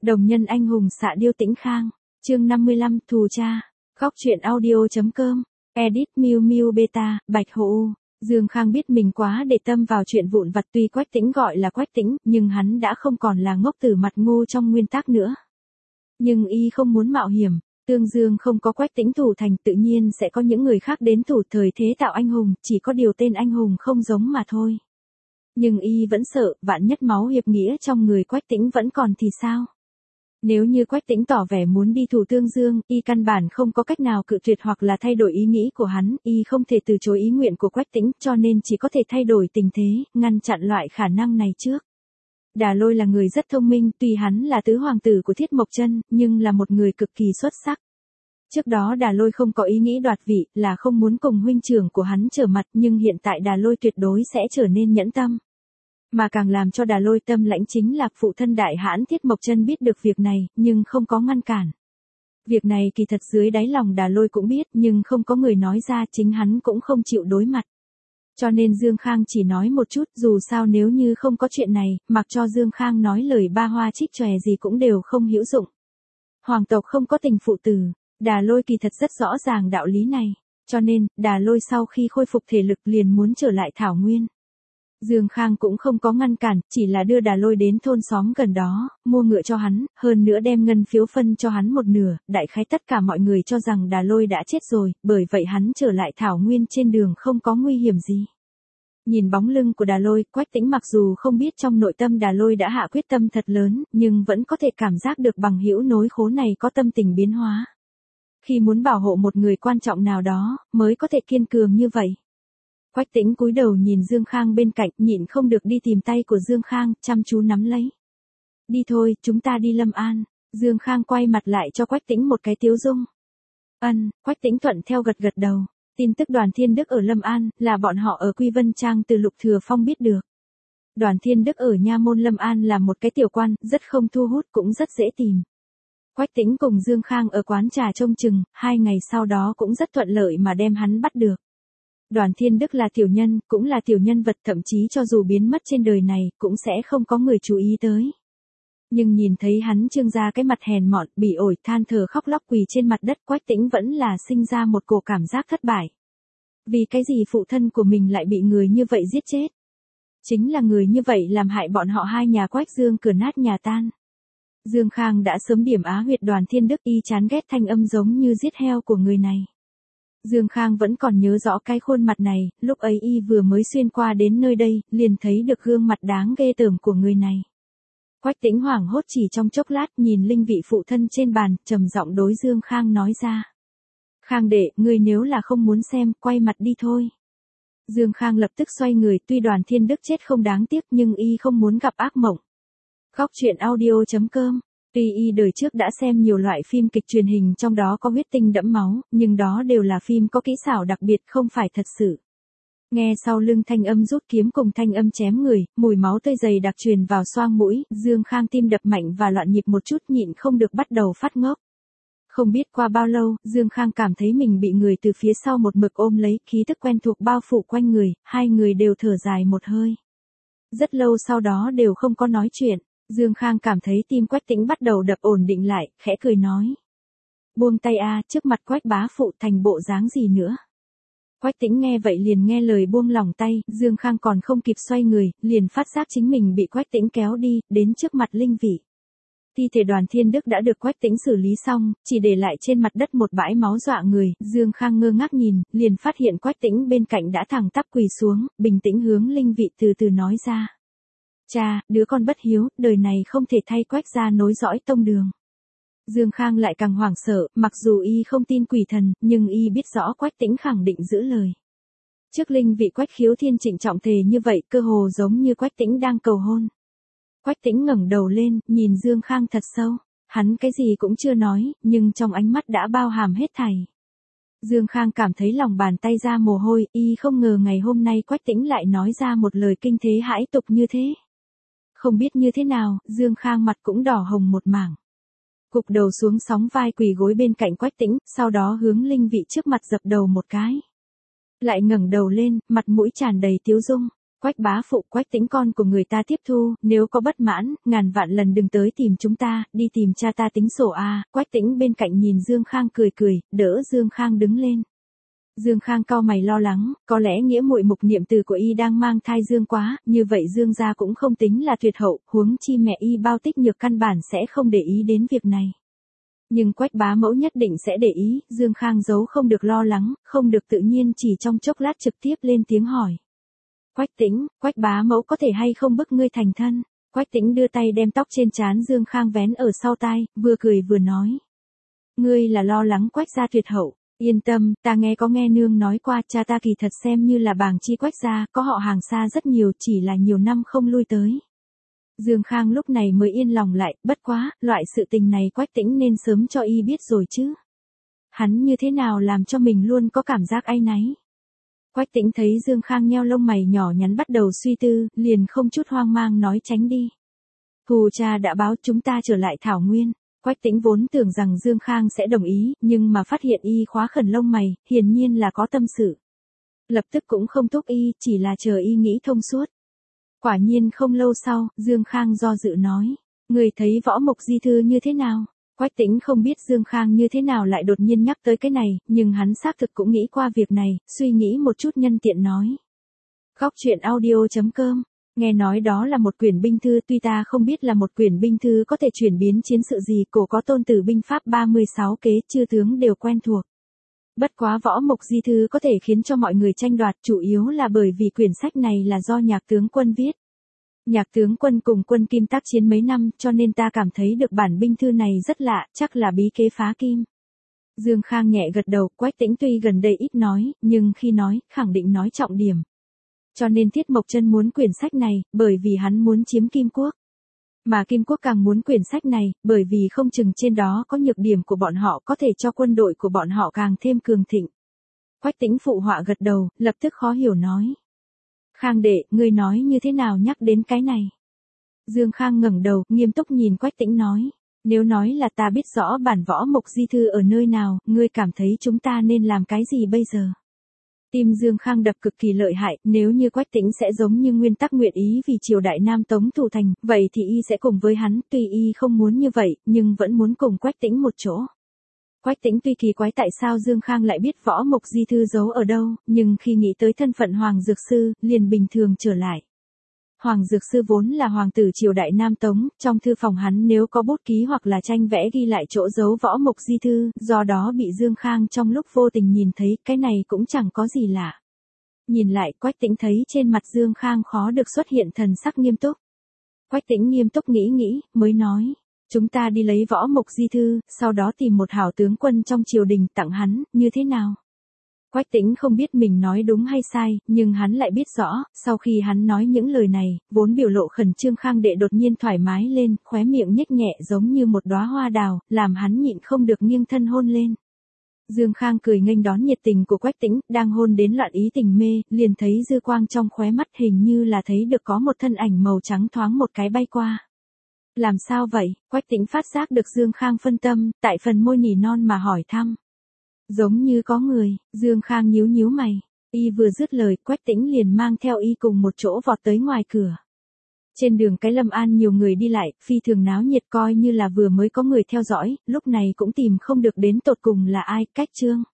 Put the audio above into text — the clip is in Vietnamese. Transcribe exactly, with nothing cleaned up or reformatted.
Đồng nhân anh hùng xạ điêu Tĩnh Khang, chương năm mươi lăm thù cha, góc truyện audio.com, edit Miu Miu Beta, Bạch Hồ. Dương Khang biết mình quá để tâm vào chuyện vụn vặt, tuy Quách Tĩnh gọi là Quách Tĩnh, nhưng hắn đã không còn là ngốc tử mặt ngu trong nguyên tắc nữa. Nhưng y không muốn mạo hiểm, Tương Dương không có Quách Tĩnh thủ thành, tự nhiên sẽ có những người khác đến thủ thời thế tạo anh hùng, chỉ có điều tên anh hùng không giống mà thôi. Nhưng y vẫn sợ, vạn nhất máu hiệp nghĩa trong người Quách Tĩnh vẫn còn thì sao? Nếu như Quách Tĩnh tỏ vẻ muốn đi thủ Tương Dương, y căn bản không có cách nào cự tuyệt hoặc là thay đổi ý nghĩ của hắn, y không thể từ chối ý nguyện của Quách Tĩnh, cho nên chỉ có thể thay đổi tình thế, ngăn chặn loại khả năng này trước. Đà Lôi là người rất thông minh, tuy hắn là tứ hoàng tử của Thiết Mộc Chân, nhưng là một người cực kỳ xuất sắc. Trước đó Đà Lôi không có ý nghĩ đoạt vị, là không muốn cùng huynh trưởng của hắn trở mặt, nhưng hiện tại Đà Lôi tuyệt đối sẽ trở nên nhẫn tâm. Mà càng làm cho Đà Lôi tâm lãnh chính là phụ thân đại hãn Thiết Mộc Chân biết được việc này, nhưng không có ngăn cản. Việc này kỳ thật dưới đáy lòng Đà Lôi cũng biết, nhưng không có người nói ra, chính hắn cũng không chịu đối mặt. Cho nên Dương Khang chỉ nói một chút, dù sao nếu như không có chuyện này, mặc cho Dương Khang nói lời ba hoa trích chòe gì cũng đều không hữu dụng. Hoàng tộc không có tình phụ tử, Đà Lôi kỳ thật rất rõ ràng đạo lý này, cho nên, Đà Lôi sau khi khôi phục thể lực liền muốn trở lại Thảo Nguyên. Dương Khang cũng không có ngăn cản, chỉ là đưa Đà Lôi đến thôn xóm gần đó, mua ngựa cho hắn, hơn nữa đem ngân phiếu phân cho hắn một nửa, đại khái tất cả mọi người cho rằng Đà Lôi đã chết rồi, bởi vậy hắn trở lại Thảo Nguyên trên đường không có nguy hiểm gì. Nhìn bóng lưng của Đà Lôi, Quách Tĩnh mặc dù không biết trong nội tâm Đà Lôi đã hạ quyết tâm thật lớn, nhưng vẫn có thể cảm giác được bằng hữu nối khố này có tâm tình biến hóa. Khi muốn bảo hộ một người quan trọng nào đó, mới có thể kiên cường như vậy. Quách Tĩnh cúi đầu nhìn Dương Khang bên cạnh, nhịn không được đi tìm tay của Dương Khang, chăm chú nắm lấy. Đi thôi, chúng ta đi Lâm An. Dương Khang quay mặt lại cho Quách Tĩnh một cái tiếu dung. Ân, Quách Tĩnh thuận theo gật gật đầu. Tin tức Đoàn Thiên Đức ở Lâm An, là bọn họ ở Quy Vân Trang từ Lục Thừa Phong biết được. Đoàn Thiên Đức ở nha môn Lâm An là một cái tiểu quan, rất không thu hút cũng rất dễ tìm. Quách Tĩnh cùng Dương Khang ở quán trà trông chừng, hai ngày sau đó cũng rất thuận lợi mà đem hắn bắt được. Đoàn Thiên Đức là tiểu nhân, cũng là tiểu nhân vật, thậm chí cho dù biến mất trên đời này, cũng sẽ không có người chú ý tới. Nhưng nhìn thấy hắn trương ra cái mặt hèn mọn, bỉ ổi, than thở khóc lóc quỳ trên mặt đất, Quách Tĩnh vẫn là sinh ra một cổ cảm giác thất bại. Vì cái gì phụ thân của mình lại bị người như vậy giết chết? Chính là người như vậy làm hại bọn họ hai nhà Quách Dương cửa nát nhà tan. Dương Khang đã sớm điểm á huyệt Đoàn Thiên Đức, y chán ghét thanh âm giống như giết heo của người này. Dương Khang vẫn còn nhớ rõ cái khuôn mặt này, lúc ấy y vừa mới xuyên qua đến nơi đây, liền thấy được gương mặt đáng ghê tởm của người này. Quách Tĩnh hoảng hốt chỉ trong chốc lát, nhìn linh vị phụ thân trên bàn, trầm giọng đối Dương Khang nói ra. Khang đệ, ngươi nếu là không muốn xem, quay mặt đi thôi. Dương Khang lập tức xoay người, tuy Đoàn Thiên Đức chết không đáng tiếc nhưng y không muốn gặp ác mộng. Góc truyện audio.com. Tuy y đời trước đã xem nhiều loại phim kịch truyền hình trong đó có huyết tinh đẫm máu, nhưng đó đều là phim có kỹ xảo đặc biệt, không phải thật sự. Nghe sau lưng thanh âm rút kiếm cùng thanh âm chém người, mùi máu tươi dày đặc truyền vào xoang mũi, Dương Khang tim đập mạnh và loạn nhịp một chút, nhịn không được bắt đầu phát ngốc. Không biết qua bao lâu, Dương Khang cảm thấy mình bị người từ phía sau một mực ôm lấy, khí tức quen thuộc bao phủ quanh người, hai người đều thở dài một hơi. Rất lâu sau đó đều không có nói chuyện. Dương Khang cảm thấy tim Quách Tĩnh bắt đầu đập ổn định lại, khẽ cười nói. Buông tay a, trước mặt Quách bá phụ thành bộ dáng gì nữa. Quách Tĩnh nghe vậy liền nghe lời buông lỏng tay, Dương Khang còn không kịp xoay người, liền phát giác chính mình bị Quách Tĩnh kéo đi, đến trước mặt linh vị. Thi thể Đoàn Thiên Đức đã được Quách Tĩnh xử lý xong, chỉ để lại trên mặt đất một bãi máu dọa người, Dương Khang ngơ ngác nhìn, liền phát hiện Quách Tĩnh bên cạnh đã thẳng tắp quỳ xuống, bình tĩnh hướng linh vị từ từ nói ra. Cha, đứa con bất hiếu, đời này không thể thay Quách gia nối dõi tông đường. Dương Khang lại càng hoảng sợ, mặc dù y không tin quỷ thần, nhưng y biết rõ Quách Tĩnh khẳng định giữ lời. Trước linh vị Quách Khiếu Thiên trịnh trọng thề như vậy, cơ hồ giống như Quách Tĩnh đang cầu hôn. Quách Tĩnh ngẩng đầu lên, nhìn Dương Khang thật sâu, hắn cái gì cũng chưa nói, nhưng trong ánh mắt đã bao hàm hết thảy. Dương Khang cảm thấy lòng bàn tay ra mồ hôi, y không ngờ ngày hôm nay Quách Tĩnh lại nói ra một lời kinh thế hãi tục như thế. Không biết như thế nào, Dương Khang mặt cũng đỏ hồng một mảng. Cụp đầu xuống sóng vai quỳ gối bên cạnh Quách Tĩnh, sau đó hướng linh vị trước mặt dập đầu một cái. Lại ngẩng đầu lên, mặt mũi tràn đầy tiếu dung. Quách bá phụ, Quách Tĩnh con của người ta tiếp thu, nếu có bất mãn, ngàn vạn lần đừng tới tìm chúng ta, đi tìm cha ta tính sổ a. Quách Tĩnh bên cạnh nhìn Dương Khang cười cười, đỡ Dương Khang đứng lên. Dương Khang cau mày lo lắng, có lẽ nghĩa muội Mục Niệm Từ của y đang mang thai Dương Quá, như vậy Dương gia cũng không tính là tuyệt hậu, huống chi mẹ y Bao Tích Nhược căn bản sẽ không để ý đến việc này. Nhưng Quách bá mẫu nhất định sẽ để ý, Dương Khang giấu không được lo lắng, không được tự nhiên chỉ trong chốc lát trực tiếp lên tiếng hỏi. Quách Tĩnh, Quách bá mẫu có thể hay không bức ngươi thành thân? Quách Tĩnh đưa tay đem tóc trên trán Dương Khang vén ở sau tai, vừa cười vừa nói. Ngươi là lo lắng Quách gia tuyệt hậu. Yên tâm, ta nghe có nghe nương nói qua, cha ta kỳ thật xem như là bàng chi Quách gia, có họ hàng xa rất nhiều, chỉ là nhiều năm không lui tới. Dương Khang lúc này mới yên lòng lại, bất quá, loại sự tình này Quách Tĩnh nên sớm cho y biết rồi chứ. Hắn như thế nào làm cho mình luôn có cảm giác áy náy. Quách Tĩnh thấy Dương Khang nheo lông mày nhỏ nhắn bắt đầu suy tư, liền không chút hoang mang nói tránh đi. Hù cha đã báo chúng ta trở lại Thảo Nguyên. Quách Tĩnh vốn tưởng rằng Dương Khang sẽ đồng ý, nhưng mà phát hiện y khóa khẩn lông mày, hiển nhiên là có tâm sự. Lập tức cũng không thúc y, chỉ là chờ y nghĩ thông suốt. Quả nhiên không lâu sau, Dương Khang do dự nói. Người thấy Võ Mục Di Thư như thế nào? Quách Tĩnh không biết Dương Khang như thế nào lại đột nhiên nhắc tới cái này, nhưng hắn xác thực cũng nghĩ qua việc này, suy nghĩ một chút nhân tiện nói. Góc truyện audio chấm com. Nghe nói đó là một quyển binh thư, tuy ta không biết là một quyển binh thư có thể chuyển biến chiến sự gì, cổ có tôn tử binh pháp ba mươi sáu kế, chư tướng đều quen thuộc. Bất quá Võ Mục Di Thư có thể khiến cho mọi người tranh đoạt, chủ yếu là bởi vì quyển sách này là do Nhạc tướng quân viết. Nhạc tướng quân cùng quân Kim tác chiến mấy năm, cho nên ta cảm thấy được bản binh thư này rất lạ, chắc là bí kế phá Kim. Dương Khang nhẹ gật đầu, Quách Tĩnh tuy gần đây ít nói, nhưng khi nói, khẳng định nói trọng điểm. Cho nên Thiết Mộc Chân muốn quyển sách này, bởi vì hắn muốn chiếm Kim Quốc. Mà Kim Quốc càng muốn quyển sách này, bởi vì không chừng trên đó có nhược điểm của bọn họ có thể cho quân đội của bọn họ càng thêm cường thịnh. Quách Tĩnh phụ họa gật đầu, lập tức khó hiểu nói. Khang đệ, ngươi nói như thế nào nhắc đến cái này? Dương Khang ngẩng đầu, nghiêm túc nhìn Quách Tĩnh nói. Nếu nói là ta biết rõ bản Võ Mục Di Thư ở nơi nào, ngươi cảm thấy chúng ta nên làm cái gì bây giờ? Tim Dương Khang đập cực kỳ lợi hại, nếu như Quách Tĩnh sẽ giống như nguyên tắc nguyện ý vì triều đại Nam Tống thủ thành, vậy thì y sẽ cùng với hắn, tuy y không muốn như vậy, nhưng vẫn muốn cùng Quách Tĩnh một chỗ. Quách Tĩnh tuy kỳ quái tại sao Dương Khang lại biết Võ Mục Di Thư giấu ở đâu, nhưng khi nghĩ tới thân phận Hoàng Dược Sư, liền bình thường trở lại. Hoàng Dược Sư vốn là hoàng tử triều đại Nam Tống, trong thư phòng hắn nếu có bút ký hoặc là tranh vẽ ghi lại chỗ giấu Võ Mục Di Thư, do đó bị Dương Khang trong lúc vô tình nhìn thấy, cái này cũng chẳng có gì lạ. Nhìn lại, Quách Tĩnh thấy trên mặt Dương Khang khó được xuất hiện thần sắc nghiêm túc. Quách Tĩnh nghiêm túc nghĩ nghĩ, mới nói. Chúng ta đi lấy Võ Mục Di Thư, sau đó tìm một hảo tướng quân trong triều đình tặng hắn, như thế nào? Quách Tĩnh không biết mình nói đúng hay sai, nhưng hắn lại biết rõ, sau khi hắn nói những lời này, vốn biểu lộ khẩn trương Khang đệ đột nhiên thoải mái lên, khóe miệng nhếch nhẹ giống như một đóa hoa đào, làm hắn nhịn không được nghiêng thân hôn lên. Dương Khang cười nghênh đón nhiệt tình của Quách Tĩnh, đang hôn đến loạn ý tình mê, liền thấy dư quang trong khóe mắt hình như là thấy được có một thân ảnh màu trắng thoáng một cái bay qua. Làm sao vậy? Quách Tĩnh phát giác được Dương Khang phân tâm, tại phần môi nỉ non mà hỏi thăm. Giống như có người, Dương Khang nhíu nhíu mày. Y vừa dứt lời, Quách Tĩnh liền mang theo y cùng một chỗ vọt tới ngoài cửa. Trên đường cái Lâm An nhiều người đi lại, phi thường náo nhiệt coi như là vừa mới có người theo dõi, lúc này cũng tìm không được đến tột cùng là ai, cách chương.